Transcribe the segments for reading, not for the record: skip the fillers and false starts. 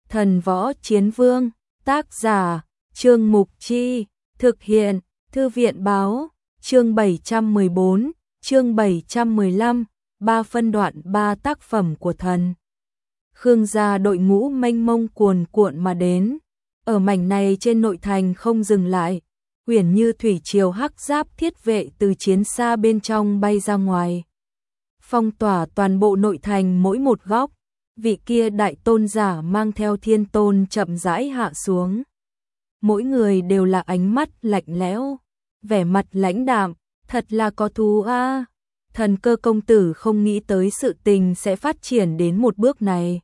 Thần Võ Chiến Vương, tác giả, Trương Mục Chi, thực hiện, Thư viện Báo, chương 714, chương 715, 3 phân đoạn 3 tác phẩm của thần. Khương gia đội ngũ mênh mông cuồn cuộn mà đến, ở mảnh này trên nội thành không dừng lại, uyển như thủy triều hắc giáp thiết vệ từ chiến xa bên trong bay ra ngoài, phong tỏa toàn bộ nội thành mỗi một góc. Vị kia đại tôn giả mang theo thiên tôn chậm rãi hạ xuống. Mỗi người đều là ánh mắt lạnh lẽo, vẻ mặt lãnh đạm, thật là có thú a. Thần Cơ công tử không nghĩ tới sự tình sẽ phát triển đến một bước này.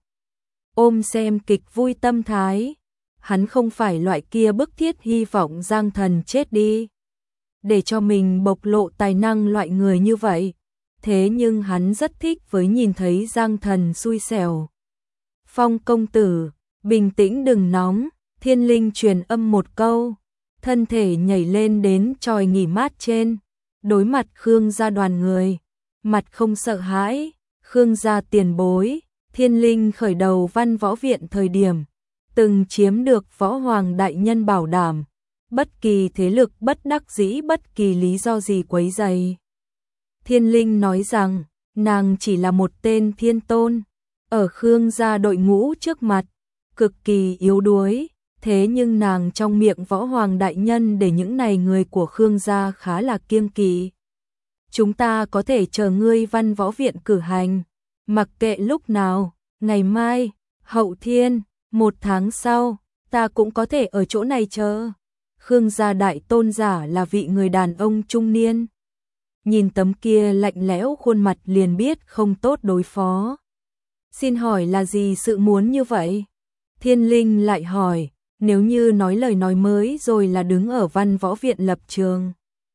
Ôm xem kịch vui tâm thái, hắn không phải loại kia bức thiết hy vọng Giang Thần chết đi, để cho mình bộc lộ tài năng loại người như vậy. Thế nhưng hắn rất thích với nhìn thấy Giang Thần xui xẻo. Phong công tử, bình tĩnh đừng nóng, Thiên Linh truyền âm một câu, thân thể nhảy lên đến chòi nghỉ mát trên, đối mặt Khương gia đoàn người, mặt không sợ hãi. Khương gia tiền bối, Thiên Linh khởi đầu Văn Võ Viện thời điểm, từng chiếm được Võ Hoàng đại nhân bảo đảm, bất kỳ thế lực bất đắc dĩ bất kỳ lý do gì quấy rầy. Thiên Linh nói rằng, nàng chỉ là một tên thiên tôn, ở Khương gia đội ngũ trước mặt, cực kỳ yếu đuối, thế nhưng nàng trong miệng Võ Hoàng đại nhân để những này người của Khương gia khá là kiêng kỵ. Chúng ta có thể chờ ngươi Văn Võ Viện cử hành, mặc kệ lúc nào, ngày mai, hậu thiên, 1 tháng sau, ta cũng có thể ở chỗ này chờ. Khương gia đại tôn giả là vị người đàn ông trung niên. Nhìn tấm kia lạnh lẽo khuôn mặt liền biết không tốt đối phó. Xin hỏi là gì sự muốn như vậy? Thiên Linh lại hỏi, nếu như nói lời nói mới rồi là đứng ở Văn Võ Viện lập trường.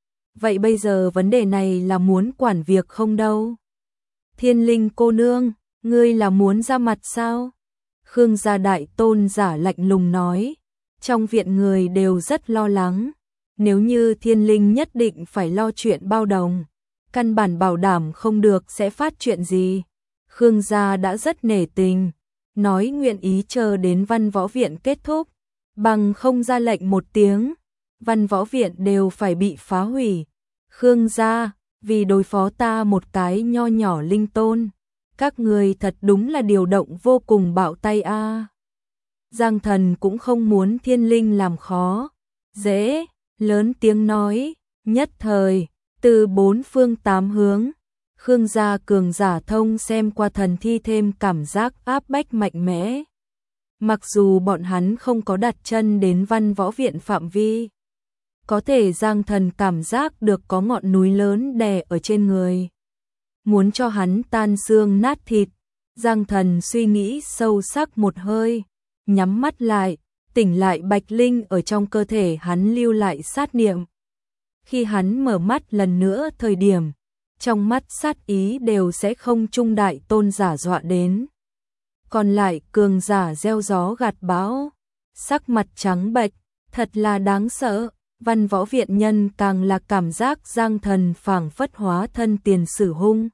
Vậy bây giờ vấn đề này là muốn quản việc không đâu? Thiên Linh cô nương, ngươi là muốn ra mặt sao? Khương gia đại tôn giả lạnh lùng nói, trong viện người đều rất lo lắng. Nếu như Thiên Linh nhất định phải lo chuyện bao đồng, căn bản bảo đảm không được sẽ phát chuyện gì. Khương gia đã rất nể tình, nói nguyện ý chờ đến Văn Võ Viện kết thúc, bằng không ra lệnh một tiếng, Văn Võ Viện đều phải bị phá hủy. Khương gia, vì đối phó ta một cái nho nhỏ linh tôn, các người thật đúng là điều động vô cùng bạo tay a. Giang Thần cũng không muốn Thiên Linh làm khó, dễ, lớn tiếng nói, nhất thời, từ 4 phương 8 hướng, Khương gia cường giả thông xem qua thần thi thêm cảm giác áp bách mạnh mẽ. Mặc dù bọn hắn không có đặt chân đến Văn Võ Viện phạm vi, có thể Giang Thần cảm giác được có ngọn núi lớn đè ở trên người, muốn cho hắn tan xương nát thịt. Giang Thần suy nghĩ sâu sắc một hơi, nhắm mắt lại, tỉnh lại Bạch Linh ở trong cơ thể hắn lưu lại sát niệm. Khi hắn mở mắt lần nữa thời điểm, trong mắt sát ý đều sẽ không trung đại tôn giả dọa đến. Còn lại cường giả gieo gió gặt bão, sắc mặt trắng bệch, thật là đáng sợ. Văn Võ Viện nhân càng là cảm giác Giang Thần phảng phất hóa thân tiền sử hung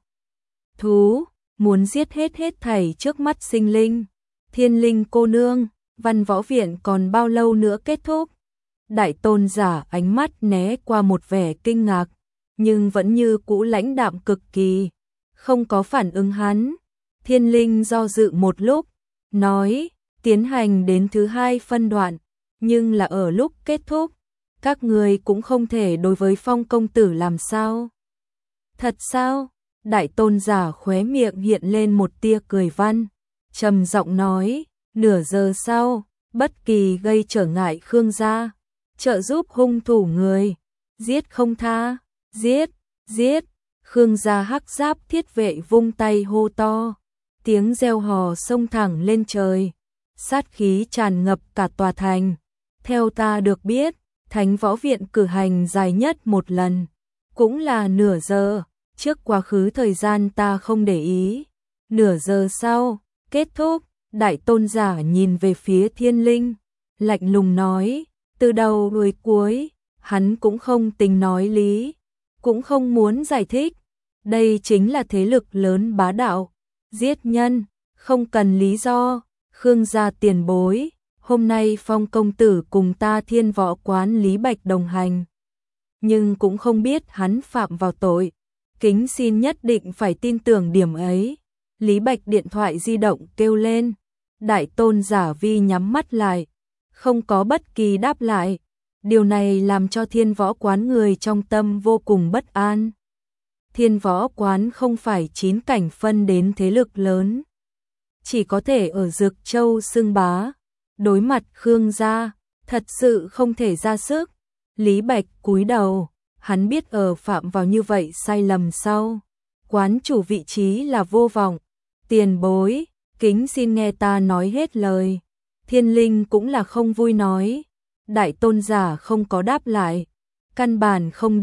thú, muốn giết hết thảy trước mắt sinh linh. Thiên Linh cô nương, Văn Võ Viện còn bao lâu nữa kết thúc? Đại tôn giả ánh mắt né qua một vẻ kinh ngạc, nhưng vẫn như cũ lãnh đạm cực kỳ, không có phản ứng hắn. Thiên Linh do dự một lúc, nói, tiến hành đến thứ 2 phân đoạn, nhưng là ở lúc kết thúc, các người cũng không thể đối với Phong công tử làm sao? Thật sao? Đại tôn giả khóe miệng hiện lên một tia cười văn, trầm giọng nói, nửa giờ sau, bất kỳ gây trở ngại Khương gia, trợ giúp hung thủ người, giết không tha, giết, giết. Khương gia hắc giáp thiết vệ vung tay hô to, tiếng reo hò xông thẳng lên trời, sát khí tràn ngập cả tòa thành. Theo ta được biết, Thánh Võ Viện cử hành dài nhất một lần, cũng là nửa giờ, trước quá khứ thời gian ta không để ý. Nửa giờ sau, kết thúc. Đại tôn giả nhìn về phía Thiên Linh, lạnh lùng nói, từ đầu đuôi cuối, hắn cũng không tính nói lý, cũng không muốn giải thích. Đây chính là thế lực lớn bá đạo, giết nhân, không cần lý do. Khương gia tiền bối, hôm nay Phong công tử cùng ta Thiên Võ quán Lý Bạch đồng hành, nhưng cũng không biết hắn phạm vào tội, kính xin nhất định phải tin tưởng điểm ấy. Lý Bạch điện thoại di động kêu lên, Đại Tôn giả Vi nhắm mắt lại, không có bất kỳ đáp lại. Điều này làm cho Thiên Võ quán người trong tâm vô cùng bất an. Thiên Võ quán không phải 9 cảnh phân đến thế lực lớn, chỉ có thể ở Dược Châu xưng bá, đối mặt Khương gia, thật sự không thể ra sức. Lý Bạch cúi đầu, hắn biết ở phạm vào như vậy sai lầm sau, quán chủ vị trí là vô vọng. Tiền bối, kính xin nghe ta nói hết lời. Thiên Linh cũng là không vui nói. Đại tôn giả không có đáp lại, căn bản không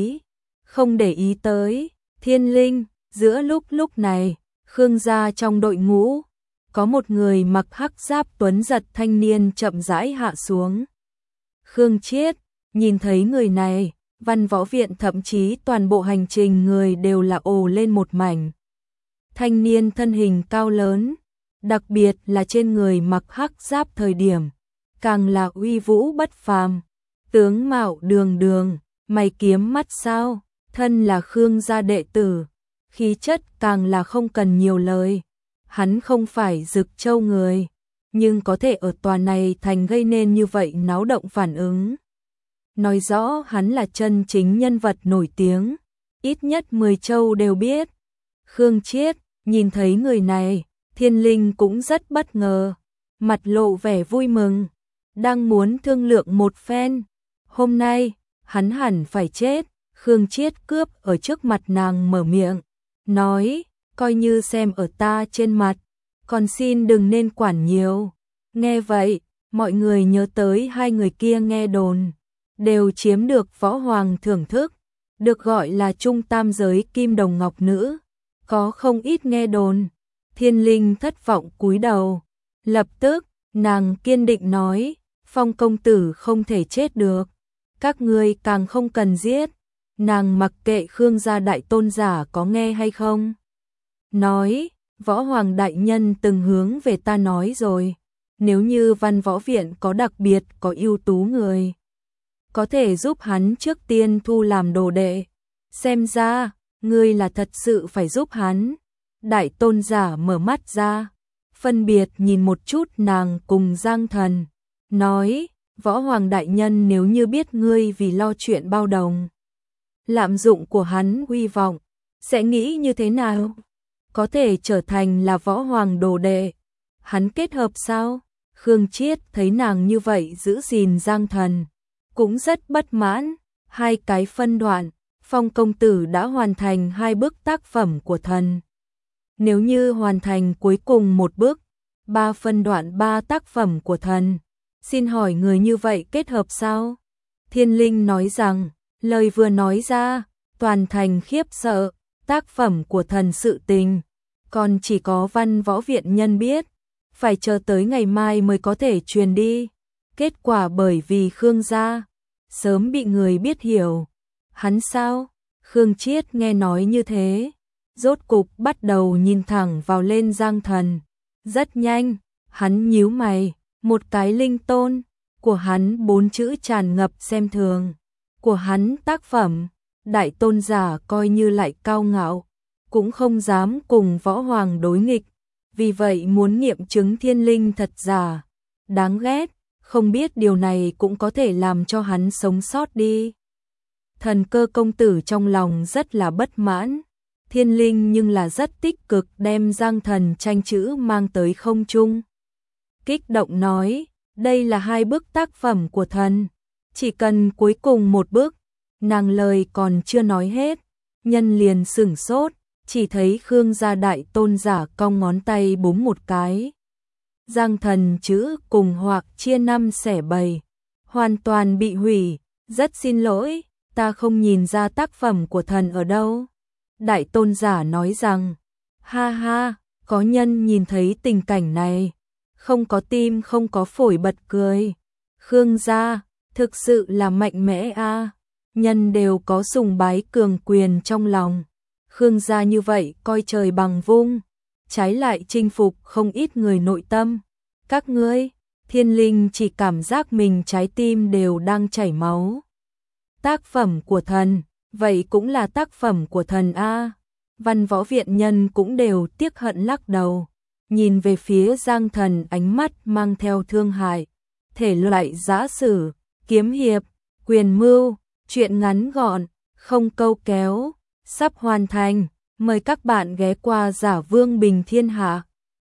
để ý tới. Thiên Linh, giữa lúc này, Khương gia trong đội ngũ, có một người mặc hắc giáp tuấn giật thanh niên chậm rãi hạ xuống. Khương Chiết, nhìn thấy người này, Văn Võ Viện thậm chí toàn bộ hành trình người đều là ồ lên một mảnh. Thanh niên thân hình cao lớn, đặc biệt là trên người mặc hắc giáp thời điểm, càng là uy vũ bất phàm, tướng mạo đường đường, mày kiếm mắt sao, thân là Khương gia đệ tử, khí chất càng là không cần nhiều lời. Hắn không phải Dực Châu người, nhưng có thể ở tòa này thành gây nên như vậy náo động phản ứng, nói rõ hắn là chân chính nhân vật nổi tiếng, ít nhất 10 châu đều biết. Khương Chiết nhìn thấy người này, Thiên Linh cũng rất bất ngờ, mặt lộ vẻ vui mừng, đang muốn thương lượng một phen. Hôm nay, hắn hẳn phải chết. Khương Chiết cướp ở trước mặt nàng mở miệng, nói, coi như xem ở ta trên mặt, còn xin đừng nên quản nhiều. Nghe vậy, mọi người nhớ tới hai người kia nghe đồn, đều chiếm được võ hoàng thưởng thức, được gọi là trung tam giới kim đồng ngọc nữ, có không ít nghe đồn. Thiên Linh thất vọng cúi đầu, lập tức, nàng kiên định nói, Phong công tử không thể chết được, các ngươi càng không cần giết. Nàng mặc kệ Khương gia đại tôn giả có nghe hay không. Nói, Võ Hoàng đại nhân từng hướng về ta nói rồi, nếu như Văn Võ Viện có đặc biệt có ưu tú người, có thể giúp hắn trước tiên thu làm đồ đệ. Xem ra, ngươi là thật sự phải giúp hắn. Đại tôn giả mở mắt ra, phân biệt nhìn một chút nàng cùng Giang Thần, nói, Võ Hoàng đại nhân nếu như biết ngươi vì lo chuyện bao đồng, lạm dụng của hắn uy vọng, sẽ nghĩ như thế nào? Có thể trở thành là Võ Hoàng đồ đệ, hắn kết hợp sao? Khương Chiết thấy nàng như vậy giữ gìn Giang Thần, cũng rất bất mãn. Hai cái phân đoạn, Phong công tử đã hoàn thành 2 bức tác phẩm của thần. Nếu như hoàn thành cuối cùng một bước, 3 phân đoạn 3 tác phẩm của thần, xin hỏi người như vậy kết hợp sao? Thiên Linh nói rằng, lời vừa nói ra, toàn thành khiếp sợ, tác phẩm của thần sự tình, còn chỉ có Văn Võ Viện nhân biết, phải chờ tới ngày mai mới có thể truyền đi. Kết quả bởi vì Khương gia sớm bị người biết hiểu. Hắn sao? Khương Chiết nghe nói như thế, rốt cục bắt đầu nhìn thẳng vào lên Giang Thần. Rất nhanh, hắn nhíu mày, một cái linh tôn của hắn 4 chữ tràn ngập xem thường. Của hắn tác phẩm, đại tôn giả coi như lại cao ngạo, cũng không dám cùng Võ Hoàng đối nghịch, vì vậy muốn nghiệm chứng Thiên Linh thật giả. Đáng ghét, không biết điều này cũng có thể làm cho hắn sống sót đi. Thần Cơ công tử trong lòng rất là bất mãn, Thiên Linh nhưng là rất tích cực đem Giang Thần tranh chữ mang tới không trung. Kích động nói, đây là 2 bức tác phẩm của thần, chỉ cần cuối cùng một bước. Nàng lời còn chưa nói hết, nhân liền sửng sốt, chỉ thấy Khương gia đại tôn giả cong ngón tay búng một cái. Giang Thần chữ cùng hoặc chia 5 xẻ 7, hoàn toàn bị hủy. Rất xin lỗi, ta không nhìn ra tác phẩm của thần ở đâu. Đại tôn giả nói rằng, ha ha, có nhân nhìn thấy tình cảnh này, không có tim không có phổi bật cười. Khương gia, thực sự là mạnh mẽ a. Nhân đều có sùng bái cường quyền trong lòng. Khương gia như vậy coi trời bằng vung, trái lại chinh phục không ít người nội tâm. Các ngươi, Thiên Linh chỉ cảm giác mình trái tim đều đang chảy máu. Tác phẩm của thần, vậy cũng là tác phẩm của thần a. Văn võ viện nhân cũng đều tiếc hận lắc đầu, nhìn về phía Giang Thần ánh mắt mang theo thương hại. Thể loại giã sử, kiếm hiệp, quyền mưu, truyện ngắn gọn, không câu kéo, sắp hoàn thành. Mời các bạn ghé qua Giả Vương Bình Thiên Hạ.